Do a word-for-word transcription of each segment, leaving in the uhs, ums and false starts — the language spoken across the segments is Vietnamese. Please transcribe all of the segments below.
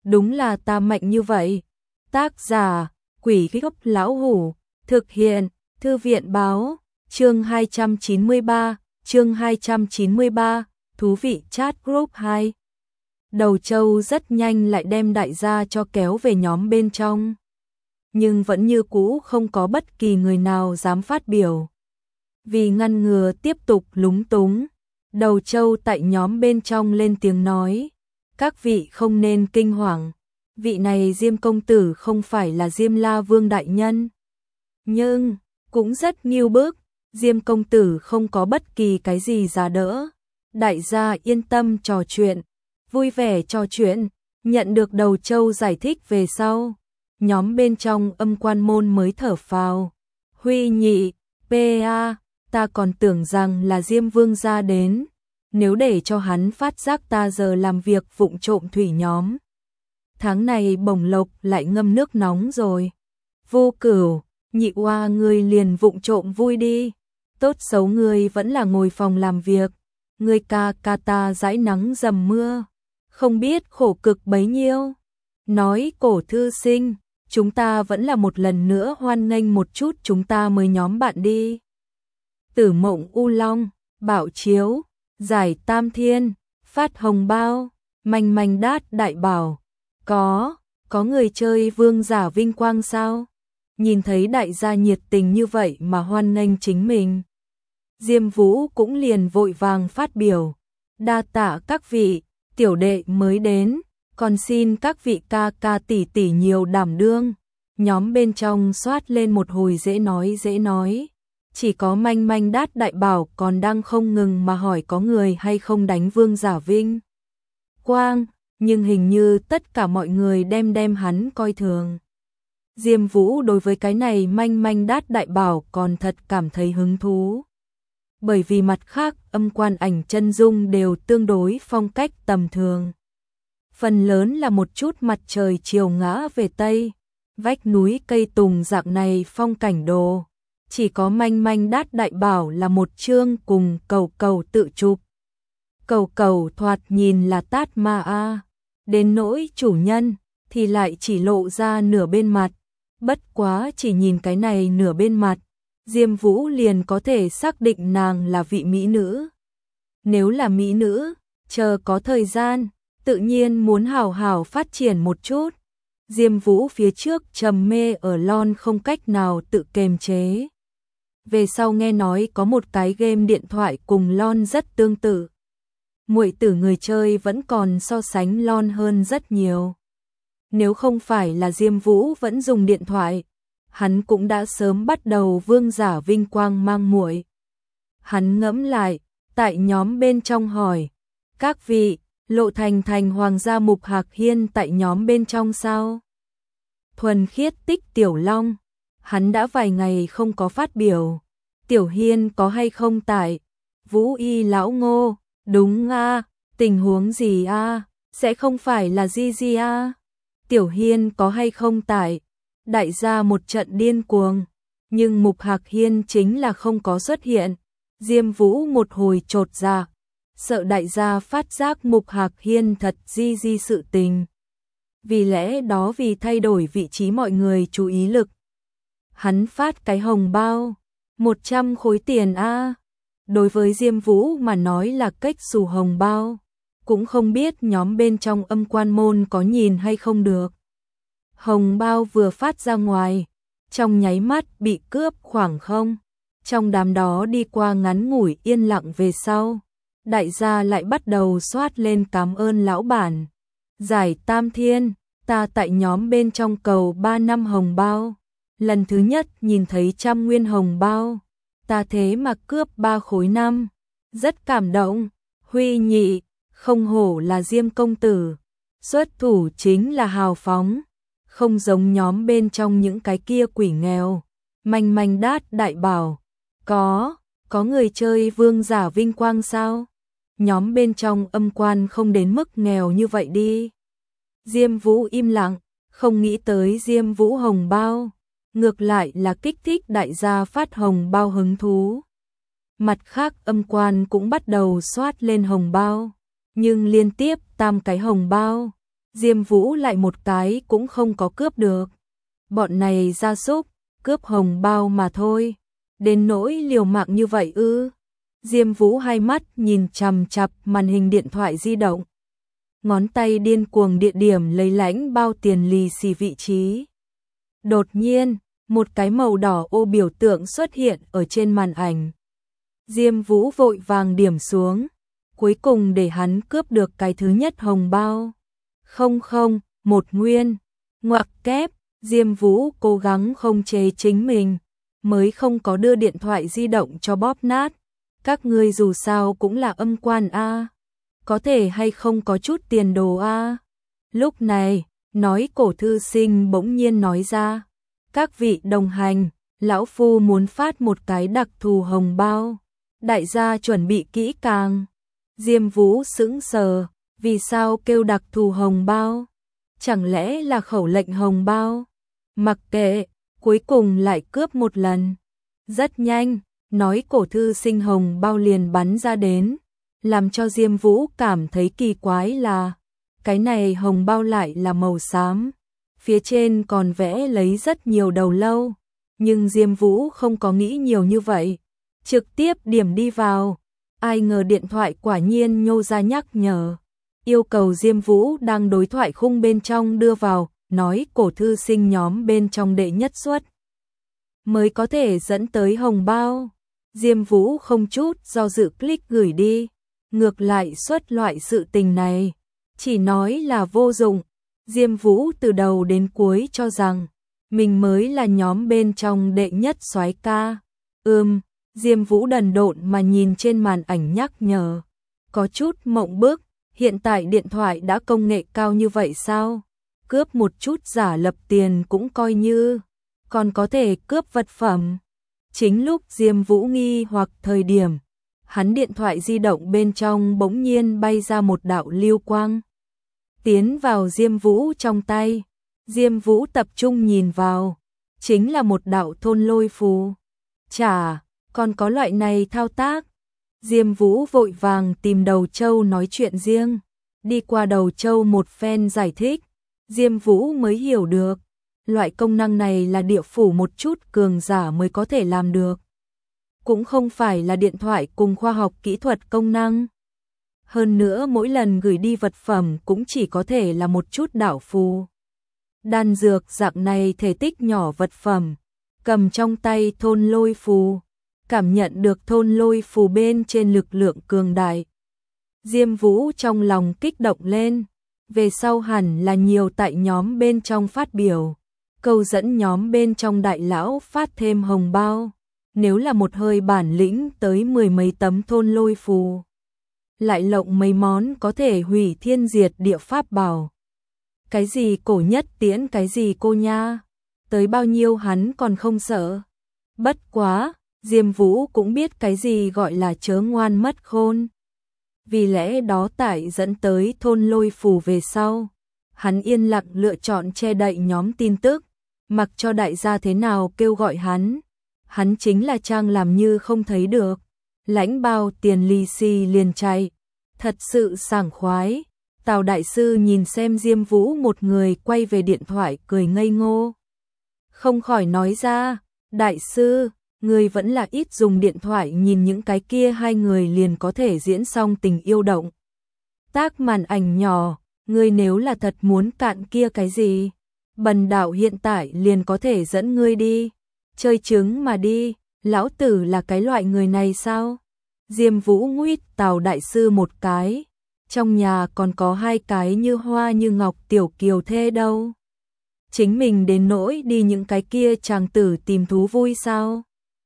đúng là ta mạnh như vậy. Tác giả, Quỷ Gốc Lão Hủ, thực hiện, Thư viện báo, chương hai trăm chín mươi ba, chương hai trăm chín mươi ba, thú vị chat group hai. Đầu Châu rất nhanh lại đem đại gia cho kéo về nhóm bên trong. Nhưng vẫn như cũ không có bất kỳ người nào dám phát biểu. Vì ngăn ngừa tiếp tục lúng túng, Đầu Châu tại nhóm bên trong lên tiếng nói, các vị không nên kinh hoàng, vị này Diêm công tử không phải là Diêm La Vương đại nhân. Nhưng, cũng rất nghiêu bức, Diêm công tử không có bất kỳ cái gì giá đỡ. Đại gia yên tâm trò chuyện, vui vẻ trò chuyện, nhận được Đầu Châu giải thích về sau. Nhóm bên trong Âm Quan môn mới thở phào. Huy nhị, pê a, ta còn tưởng rằng là Diêm Vương gia đến. Nếu để cho hắn phát giác ta giờ làm việc vụng trộm thủy nhóm. Tháng này bổng lộc lại ngâm nước nóng rồi. Vô Cửu, nhị oa ngươi liền vụng trộm vui đi. Tốt xấu ngươi vẫn là ngồi phòng làm việc. Ngươi ca ca ta dãi nắng dầm mưa. Không biết khổ cực bấy nhiêu. Nói Cổ thư sinh, chúng ta vẫn là một lần nữa hoan nghênh một chút chúng ta mới nhóm bạn đi. Tử Mộng U Long, Bảo Chiếu, Giải Tam Thiên, phát hồng bao, Manh Manh Đát đại bảo. Có, có người chơi vương giả vinh quang sao? Nhìn thấy đại gia nhiệt tình như vậy mà hoan nghênh chính mình. Diêm Vũ cũng liền vội vàng phát biểu. Đa tạ các vị, tiểu đệ mới đến, còn xin các vị ca ca tỷ tỷ nhiều đảm đương. Nhóm bên trong xoát lên một hồi dễ nói dễ nói. Chỉ có Manh Manh Đát đại bảo còn đang không ngừng mà hỏi có người hay không đánh vương giả vinh quang, nhưng hình như tất cả mọi người đem đem hắn coi thường. Diêm Vũ đối với cái này Manh Manh Đát đại bảo còn thật cảm thấy hứng thú. Bởi vì mặt khác Âm Quan ảnh chân dung đều tương đối phong cách tầm thường. Phần lớn là một chút mặt trời chiều ngã về Tây, vách núi cây tùng dạng này phong cảnh đồ. Chỉ có Manh Manh Đát đại bảo là một chương cùng Cầu Cầu tự chụp. Cầu Cầu thoạt nhìn là tát ma a, đến nỗi chủ nhân thì lại chỉ lộ ra nửa bên mặt. Bất quá chỉ nhìn cái này nửa bên mặt, Diêm Vũ liền có thể xác định nàng là vị mỹ nữ. Nếu là mỹ nữ, chờ có thời gian, tự nhiên muốn hào hào phát triển một chút. Diêm Vũ phía trước trầm mê ở lon không cách nào tự kiềm chế. Về sau nghe nói có một cái game điện thoại cùng lon rất tương tự. Muội tử người chơi vẫn còn so sánh lon hơn rất nhiều. Nếu không phải là Diêm Vũ vẫn dùng điện thoại, hắn cũng đã sớm bắt đầu vương giả vinh quang mang muội. Hắn ngẫm lại, tại nhóm bên trong hỏi, các vị, Lộ Thành Thành Hoàng gia Mục Hạc Hiên tại nhóm bên trong sao? Thuần Khiết Tích Tiểu Long, hắn đã vài ngày không có phát biểu. Tiểu Hiên có hay không tại? Vũ Y Lão Ngô, đúng a, tình huống gì a? Sẽ không phải là gì gì a? Tiểu Hiên có hay không tại? Đại gia một trận điên cuồng, nhưng Mục Hạc Hiên chính là không có xuất hiện. Diêm Vũ một hồi chột dạ, sợ đại gia phát giác Mục Hạc Hiên thật di di sự tình. Vì lẽ đó vì thay đổi vị trí mọi người chú ý lực, hắn phát cái hồng bao, một trăm khối tiền a. Đối với Diêm Vũ mà nói là cách xù hồng bao, cũng không biết nhóm bên trong Âm Quan môn có nhìn hay không được. Hồng bao vừa phát ra ngoài, trong nháy mắt bị cướp khoảng không. Trong đám đó đi qua ngắn ngủi yên lặng về sau, đại gia lại bắt đầu xoát lên cảm ơn lão bản. Giải Tam Thiên, ta tại nhóm bên trong cầu ba năm hồng bao. Lần thứ nhất nhìn thấy trăm nguyên hồng bao, ta thế mà cướp ba khối năm. Rất cảm động, Huy nhị, không hổ là Diêm công tử. Xuất thủ chính là hào phóng, không giống nhóm bên trong những cái kia quỷ nghèo. Manh Manh Đát đại bảo, có, có người chơi vương giả vinh quang sao? Nhóm bên trong Âm Quan không đến mức nghèo như vậy đi. Diêm Vũ im lặng, không nghĩ tới Diêm Vũ hồng bao, ngược lại là kích thích đại gia phát hồng bao hứng thú. Mặt khác Âm Quan cũng bắt đầu xoát lên hồng bao, nhưng liên tiếp tam cái hồng bao. Diêm Vũ lại một cái cũng không có cướp được. Bọn này gia súc, cướp hồng bao mà thôi. Đến nỗi liều mạng như vậy ư? Diêm Vũ hai mắt nhìn chằm chằm màn hình điện thoại di động. Ngón tay điên cuồng địa điểm lấy lãnh bao tiền lì xì vị trí. Đột nhiên, một cái màu đỏ ô biểu tượng xuất hiện ở trên màn ảnh. Diêm Vũ vội vàng điểm xuống, cuối cùng để hắn cướp được cái thứ nhất hồng bao. Không không, một nguyên. Ngoặc kép, Diêm Vũ cố gắng không chế chính mình, mới không có đưa điện thoại di động cho bóp nát. Các ngươi dù sao cũng là âm quan a, có thể hay không có chút tiền đồ a. Lúc này, nói cổ thư sinh bỗng nhiên nói ra, các vị đồng hành, lão phu muốn phát một cái đặc thù hồng bao, đại gia chuẩn bị kỹ càng. Diêm Vũ sững sờ, vì sao kêu đặc thù hồng bao? Chẳng lẽ là khẩu lệnh hồng bao? Mặc kệ, cuối cùng lại cướp một lần. Rất nhanh, nói cổ thư sinh hồng bao liền bắn ra đến, làm cho Diêm Vũ cảm thấy kỳ quái là cái này hồng bao lại là màu xám, phía trên còn vẽ lấy rất nhiều đầu lâu, nhưng Diêm Vũ không có nghĩ nhiều như vậy, trực tiếp điểm đi vào. Ai ngờ điện thoại quả nhiên nhô ra nhắc nhở, yêu cầu Diêm Vũ đang đối thoại khung bên trong đưa vào, nói cổ thư sinh nhóm bên trong đệ nhất suất mới có thể dẫn tới hồng bao. Diêm Vũ không chút do dự click gửi đi, ngược lại xuất loại sự tình này, chỉ nói là vô dụng. Diêm Vũ từ đầu đến cuối cho rằng mình mới là nhóm bên trong đệ nhất soái ca. Ừm, Diêm Vũ đần độn mà nhìn trên màn ảnh nhắc nhở, có chút mộng bức, hiện tại điện thoại đã công nghệ cao như vậy sao? Cướp một chút giả lập tiền cũng coi như, còn có thể cướp vật phẩm. Chính lúc Diêm Vũ nghi hoặc thời điểm, hắn điện thoại di động bên trong bỗng nhiên bay ra một đạo lưu quang, tiến vào Diêm Vũ trong tay. Diêm Vũ tập trung nhìn vào, chính là một đạo thôn lôi phù. Chà, còn có loại này thao tác. Diêm Vũ vội vàng tìm Đầu Châu nói chuyện riêng, đi qua Đầu Châu một phen giải thích, Diêm Vũ mới hiểu được, loại công năng này là địa phủ một chút cường giả mới có thể làm được, cũng không phải là điện thoại cùng khoa học kỹ thuật công năng. Hơn nữa mỗi lần gửi đi vật phẩm cũng chỉ có thể là một chút đạo phù. Đan dược dạng này thể tích nhỏ vật phẩm, cầm trong tay thôn lôi phù, cảm nhận được thôn lôi phù bên trên lực lượng cường đại. Diêm Vũ trong lòng kích động lên, về sau hẳn là nhiều tại nhóm bên trong phát biểu, câu dẫn nhóm bên trong đại lão phát thêm hồng bao, nếu là một hơi bản lĩnh tới mười mấy tấm thôn lôi phù, lại lộng mấy món có thể hủy thiên diệt địa pháp bảo. Cái gì cổ nhất tiễn cái gì cô nha, tới bao nhiêu hắn còn không sợ. Bất quá, Diêm Vũ cũng biết cái gì gọi là chớ ngoan mất khôn. Vì lẽ đó tại dẫn tới thôn lôi phù về sau, hắn yên lặng lựa chọn che đậy nhóm tin tức, mặc cho đại gia thế nào kêu gọi hắn, hắn chính là trang làm như không thấy được, lãnh bao tiền lì xì liền chạy, thật sự sảng khoái. Tào đại sư nhìn xem Diêm Vũ một người quay về điện thoại cười ngây ngô, không khỏi nói ra, đại sư, người vẫn là ít dùng điện thoại nhìn những cái kia hai người liền có thể diễn xong tình yêu động tác màn ảnh nhỏ, ngươi nếu là thật muốn cạn kia cái gì, bần đạo hiện tại liền có thể dẫn ngươi đi, chơi trứng mà đi, lão tử là cái loại người này sao? Diêm Vũ nguyết Tào đại sư một cái, trong nhà còn có hai cái như hoa như ngọc tiểu kiều thê đâu. Chính mình đến nỗi đi những cái kia chàng tử tìm thú vui sao?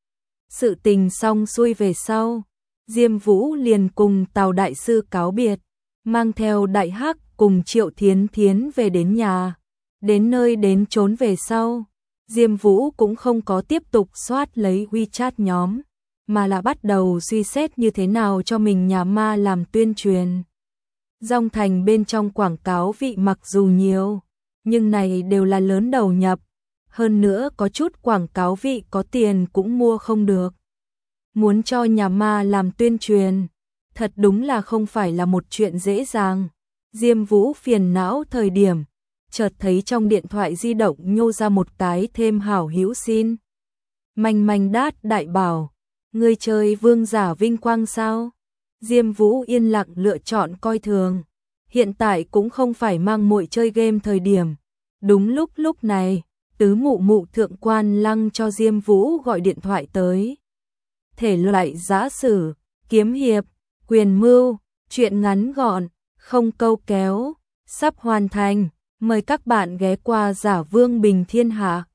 Sự tình xong xuôi về sau, Diêm Vũ liền cùng Tào đại sư cáo biệt, mang theo Đại Hắc cùng Triệu Thiến Thiến về đến nhà. Đến nơi đến chốn về sau, Diêm Vũ cũng không có tiếp tục soát lấy WeChat nhóm, mà là bắt đầu suy xét như thế nào cho mình nhà ma làm tuyên truyền. Dòng thành bên trong quảng cáo vị mặc dù nhiều, nhưng này đều là lớn đầu nhập, hơn nữa có chút quảng cáo vị có tiền cũng mua không được. Muốn cho nhà ma làm tuyên truyền, thật đúng là không phải là một chuyện dễ dàng. Diêm Vũ phiền não thời điểm, chợt thấy trong điện thoại di động nhô ra một cái thêm hảo hữu xin. Manh manh đát đại bảo, ngươi chơi vương giả vinh quang sao? Diêm Vũ yên lặng lựa chọn coi thường. Hiện tại cũng không phải mang muội chơi game thời điểm. Đúng lúc lúc này, tứ mụ mụ thượng quan lăng cho Diêm Vũ gọi điện thoại tới. Thể loại giã sử, kiếm hiệp, quyền mưu, truyện ngắn gọn, không câu kéo, sắp hoàn thành. Mời các bạn ghé qua Giả Vương Bình Thiên Hạ.